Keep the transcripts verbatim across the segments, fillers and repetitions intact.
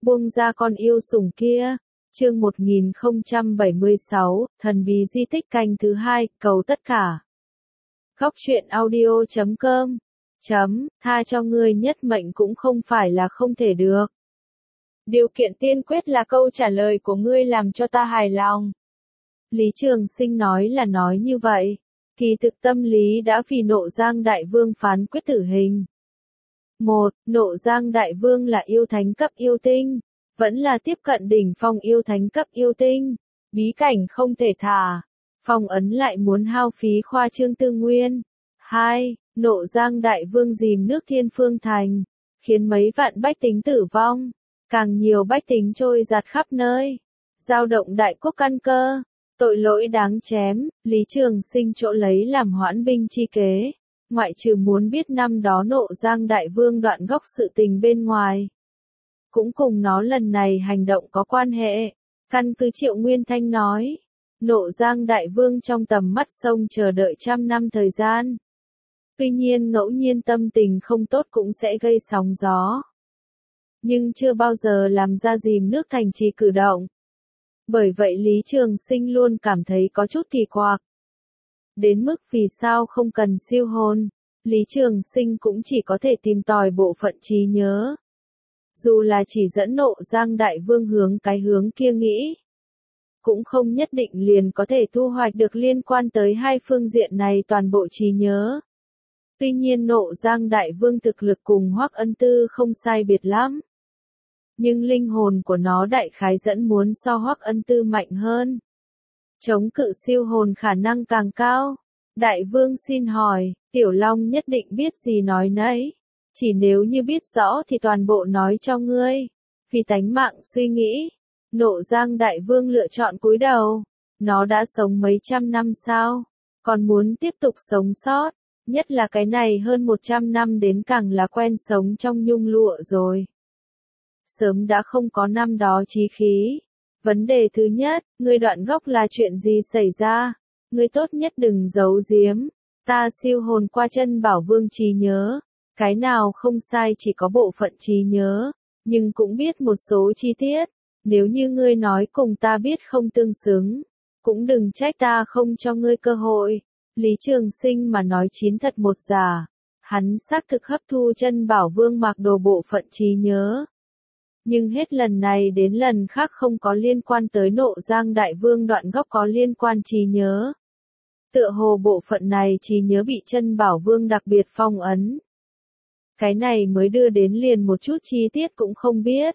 Buông ra con yêu sủng kia. Chương một nghìn không trăm bảy mươi sáu, thần bí di tích canh thứ hai, cầu tất cả. Góc truyện audio chấm com. Chấm, tha cho ngươi nhất mệnh cũng không phải là không thể được. Điều kiện tiên quyết là câu trả lời của ngươi làm cho ta hài lòng. Lý Trường Sinh nói là nói như vậy. Kỳ thực tâm lý đã vì Nộ Giang Đại Vương phán quyết tử hình. Một, Nộ Giang Đại Vương là yêu thánh cấp yêu tinh. Vẫn là tiếp cận đỉnh phong yêu thánh cấp yêu tinh. Bí cảnh không thể thả. Phong ấn lại muốn hao phí khoa trương tư nguyên. Hai, Nộ Giang Đại Vương dìm nước Thiên Phương Thành. Khiến mấy vạn bách tính tử vong. Càng nhiều bách tính trôi giạt khắp nơi. Dao động đại quốc căn cơ. Tội lỗi đáng chém, Lý Trường Sinh chỗ lấy làm hoãn binh chi kế. Ngoại trừ muốn biết năm đó Nộ Giang Đại Vương đoạn gốc sự tình bên ngoài. Cũng cùng nó lần này hành động có quan hệ. Căn cứ Triệu Nguyên Thanh nói. Nộ Giang Đại Vương trong tầm mắt sông chờ đợi trăm năm thời gian. Tuy nhiên ngẫu nhiên tâm tình không tốt cũng sẽ gây sóng gió. Nhưng chưa bao giờ làm ra dìm nước thành trì cử động. Bởi vậy Lý Trường Sinh luôn cảm thấy có chút kỳ quặc. Đến mức vì sao không cần siêu hồn, Lý Trường Sinh cũng chỉ có thể tìm tòi bộ phận trí nhớ. Dù là chỉ dẫn Nộ Giang Đại Vương hướng cái hướng kia nghĩ, cũng không nhất định liền có thể thu hoạch được liên quan tới hai phương diện này toàn bộ trí nhớ. Tuy nhiên Nộ Giang Đại Vương thực lực cùng Hoắc Ân Tư không sai biệt lắm. Nhưng linh hồn của nó đại khái dẫn muốn so Hoắc Ân Tư mạnh hơn. Chống cự siêu hồn khả năng càng cao. Đại Vương xin hỏi, Tiểu Long nhất định biết gì nói nấy. Chỉ nếu như biết rõ thì toàn bộ nói cho ngươi. Vì tánh mạng suy nghĩ. Nộ Giang Đại Vương lựa chọn cúi đầu. Nó đã sống mấy trăm năm sao? Còn muốn tiếp tục sống sót. Nhất là cái này hơn một trăm năm đến càng là quen sống trong nhung lụa rồi. Sớm đã không có năm đó chí khí. Vấn đề thứ nhất, ngươi đoạn gốc là chuyện gì xảy ra? Ngươi tốt nhất đừng giấu giếm. Ta siêu hồn qua chân Bảo Vương trí nhớ. Cái nào không sai chỉ có bộ phận trí nhớ. Nhưng cũng biết một số chi tiết. Nếu như ngươi nói cùng ta biết không tương xứng. Cũng đừng trách ta không cho ngươi cơ hội. Lý Trường Sinh mà nói chín thật một giả. Hắn xác thực hấp thu chân Bảo Vương mặc đồ bộ phận trí nhớ. Nhưng hết lần này đến lần khác không có liên quan tới Nộ Giang Đại Vương đoạn gốc có liên quan trí nhớ. Tựa hồ bộ phận này trí nhớ bị chân Bảo Vương đặc biệt phong ấn. Cái này mới đưa đến liền một chút chi tiết cũng không biết.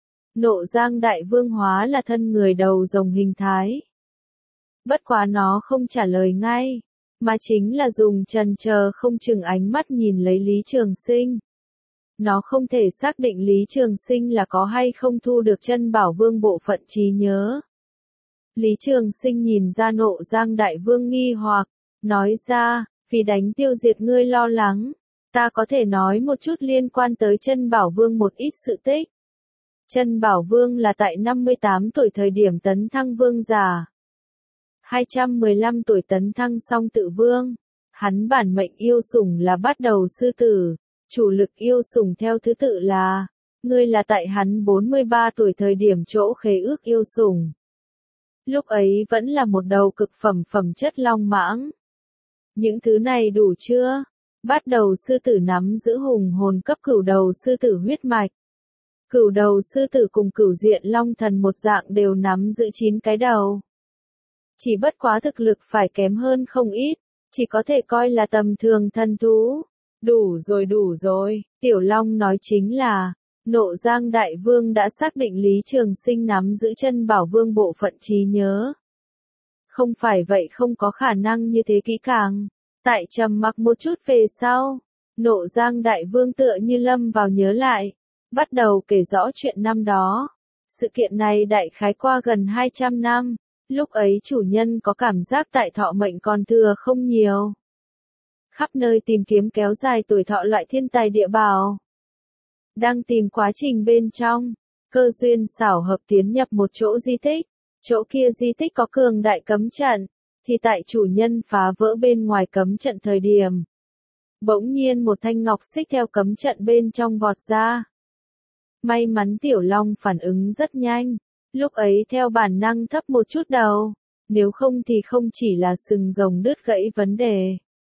Nộ Giang Đại Vương hóa là thân người đầu rồng hình thái. Bất quá nó không trả lời ngay, mà chính là dùng trần chờ không chừng ánh mắt nhìn lấy Lý Trường Sinh. Nó không thể xác định Lý Trường Sinh là có hay không thu được chân Bảo Vương bộ phận trí nhớ. Lý Trường Sinh nhìn ra Nộ Giang Đại Vương nghi hoặc, nói ra, vì đánh tiêu diệt ngươi lo lắng, ta có thể nói một chút liên quan tới chân Bảo Vương một ít sự tích. Chân Bảo Vương là tại năm mươi tám tuổi thời điểm tấn thăng vương giả. hai trăm mười lăm tuổi tấn thăng song tự vương. Hắn bản mệnh yêu sủng là bắt đầu sư tử. Chủ lực yêu sủng theo thứ tự là, ngươi là tại hắn bốn mươi ba tuổi thời điểm chỗ khế ước yêu sủng. Lúc ấy vẫn là một đầu cực phẩm phẩm chất long mãng. Những thứ này đủ chưa? Bắt đầu sư tử nắm giữ hùng hồn cấp cửu đầu sư tử huyết mạch. Cửu đầu sư tử cùng cửu diện long thần một dạng đều nắm giữ chín cái đầu. Chỉ bất quá thực lực phải kém hơn không ít, chỉ có thể coi là tầm thường thần thú. Đủ rồi đủ rồi, Tiểu Long nói chính là, Nộ Giang Đại Vương đã xác định Lý Trường Sinh nắm giữ chân Bảo Vương bộ phận trí nhớ. Không phải vậy không có khả năng như thế kỹ càng. Tại trầm mặc một chút về sau, Nộ Giang Đại Vương tựa như lâm vào nhớ lại, bắt đầu kể rõ chuyện năm đó. Sự kiện này đại khái qua gần hai trăm năm, lúc ấy chủ nhân có cảm giác tại thọ mệnh còn thừa không nhiều. Khắp nơi tìm kiếm kéo dài tuổi thọ loại thiên tài địa bảo. Đang tìm quá trình bên trong, cơ duyên xảo hợp tiến nhập một chỗ di tích. Chỗ kia di tích có cường đại cấm trận, thì tại chủ nhân phá vỡ bên ngoài cấm trận thời điểm. Bỗng nhiên một thanh ngọc xích theo cấm trận bên trong vọt ra. May mắn Tiểu Long phản ứng rất nhanh, lúc ấy theo bản năng thấp một chút đầu, nếu không thì không chỉ là sừng rồng đứt gãy vấn đề.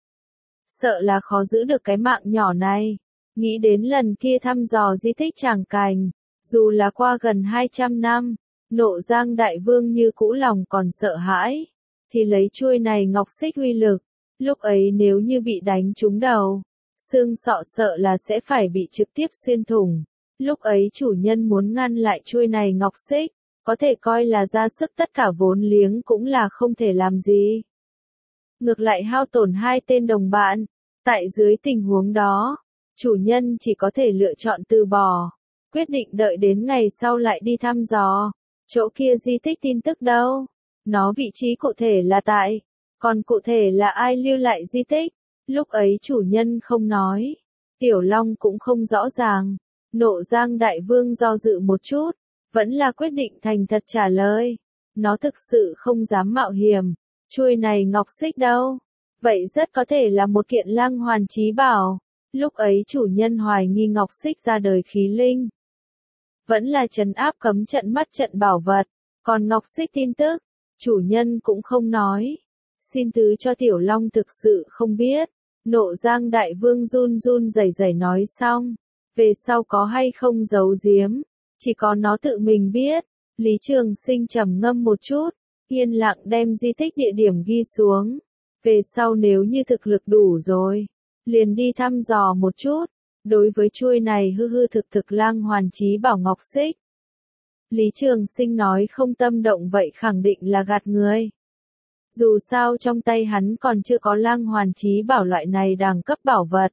Sợ là khó giữ được cái mạng nhỏ này. Nghĩ đến lần kia thăm dò di tích Tràng Cành, dù là qua gần hai trăm năm, Nộ Giang Đại Vương như cũ lòng còn sợ hãi, thì lấy chuôi này ngọc xích uy lực, lúc ấy nếu như bị đánh trúng đầu, xương sọ sợ là sẽ phải bị trực tiếp xuyên thủng. Lúc ấy chủ nhân muốn ngăn lại chuôi này ngọc xích, có thể coi là ra sức tất cả vốn liếng cũng là không thể làm gì. Ngược lại hao tổn hai tên đồng bạn, tại dưới tình huống đó, chủ nhân chỉ có thể lựa chọn từ bỏ, quyết định đợi đến ngày sau lại đi thăm dò. Chỗ kia di tích tin tức đâu? Nó vị trí cụ thể là tại, còn cụ thể là ai lưu lại di tích? Lúc ấy chủ nhân không nói, Tiểu Long cũng không rõ ràng. Nộ Giang Đại Vương do dự một chút, vẫn là quyết định thành thật trả lời. Nó thực sự không dám mạo hiểm. Chuôi này ngọc xích đâu? Vậy rất có thể là một kiện Lăng Hoàn Chí Bảo. Lúc ấy chủ nhân hoài nghi ngọc xích ra đời khí linh. Vẫn là trấn áp cấm trận mắt trận bảo vật. Còn ngọc xích tin tức, chủ nhân cũng không nói. Xin thứ cho Tiểu Long thực sự không biết. Nộ Giang Đại Vương run run rẩy rẩy nói xong. Về sau có hay không giấu giếm, chỉ có nó tự mình biết. Lý Trường Sinh trầm ngâm một chút, yên lặng đem di tích địa điểm ghi xuống. Về sau nếu như thực lực đủ rồi, liền đi thăm dò một chút. Đối với chuôi này hư hư thực thực Lăng Hoàn Chí Bảo ngọc xích, Lý Trường Sinh nói không tâm động vậy khẳng định là gạt người. Dù sao trong tay hắn còn chưa có Lăng Hoàn Chí Bảo loại này đẳng cấp bảo vật.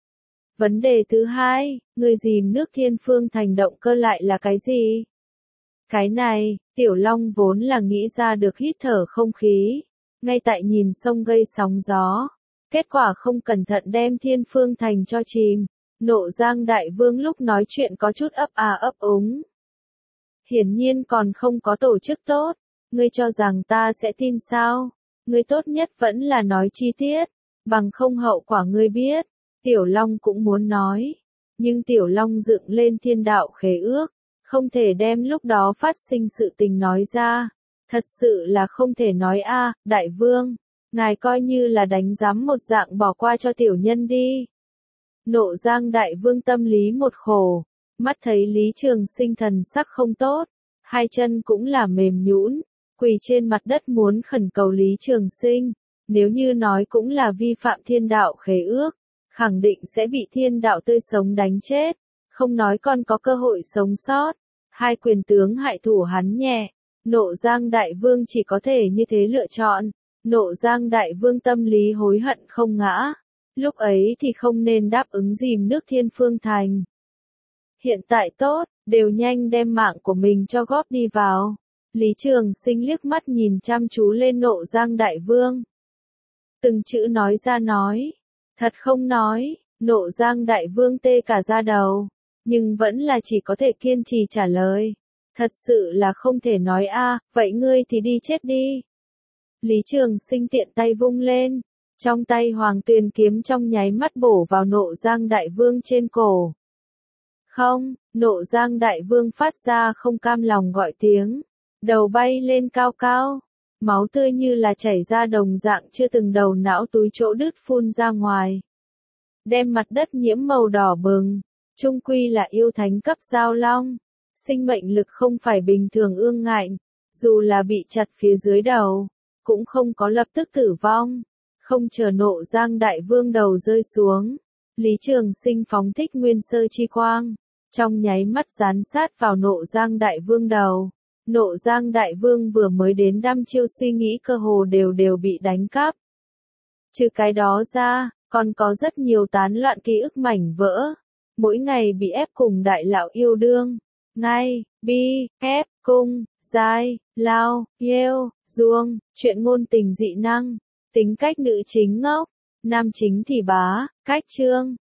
Vấn đề thứ hai, người dìm nước Thiên Phương Thành động cơ lại là cái gì? Cái này, Tiểu Long vốn là nghĩ ra được hít thở không khí, ngay tại nhìn sông gây sóng gió. Kết quả không cẩn thận đem Thiên Phương Thành cho chìm. Nộ Giang Đại Vương lúc nói chuyện có chút ấp à ấp úng. Hiển nhiên còn không có tổ chức tốt. Ngươi cho rằng ta sẽ tin sao? Ngươi tốt nhất vẫn là nói chi tiết, bằng không hậu quả ngươi biết. Tiểu Long cũng muốn nói, nhưng Tiểu Long dựng lên thiên đạo khế ước, không thể đem lúc đó phát sinh sự tình nói ra. Thật sự là không thể nói a, Đại Vương, ngài coi như là đánh giám một dạng bỏ qua cho tiểu nhân đi. Nộ Giang Đại Vương tâm lý một khổ, mắt thấy Lý Trường Sinh thần sắc không tốt, hai chân cũng là mềm nhũn, quỳ trên mặt đất muốn khẩn cầu Lý Trường Sinh, nếu như nói cũng là vi phạm thiên đạo khế ước, khẳng định sẽ bị thiên đạo tươi sống đánh chết, không nói còn có cơ hội sống sót. Hai quyền tướng hại thủ hắn nhẹ, Nộ Giang Đại Vương chỉ có thể như thế lựa chọn. Nộ Giang Đại Vương tâm lý hối hận không ngã, lúc ấy thì không nên đáp ứng dìm nước Thiên Phương Thành. Hiện tại tốt, đều nhanh đem mạng của mình cho góp đi vào. Lý Trường Sinh liếc mắt nhìn chăm chú lên Nộ Giang Đại Vương. Từng chữ nói ra nói. Thật không nói, Nộ Giang Đại Vương tê cả da đầu, nhưng vẫn là chỉ có thể kiên trì trả lời. Thật sự là không thể nói a, vậy ngươi thì đi chết đi. Lý Trường Sinh tiện tay vung lên, trong tay Hoàng Tuyền kiếm trong nháy mắt bổ vào Nộ Giang Đại Vương trên cổ. Không, Nộ Giang Đại Vương phát ra không cam lòng gọi tiếng, đầu bay lên cao cao. Máu tươi như là chảy ra đồng dạng chưa từng đầu não túi chỗ đứt phun ra ngoài. Đem mặt đất nhiễm màu đỏ bừng, chung quy là yêu thánh cấp giao long. Sinh mệnh lực không phải bình thường ương ngạnh, dù là bị chặt phía dưới đầu, cũng không có lập tức tử vong. Không chờ Nộ Giang Đại Vương đầu rơi xuống, Lý Trường Sinh phóng thích nguyên sơ chi quang, trong nháy mắt dán sát vào Nộ Giang Đại Vương đầu. Nộ Giang Đại Vương vừa mới đến đăm chiêu suy nghĩ cơ hồ đều đều bị đánh cắp. Trừ cái đó ra, còn có rất nhiều tán loạn ký ức mảnh vỡ. Mỗi ngày bị ép cùng đại lão yêu đương. Ngay, bi, ép, cung, giai, lao, yêu, duông, chuyện ngôn tình dị năng. Tính cách nữ chính ngốc, nam chính thì bá, cách trương,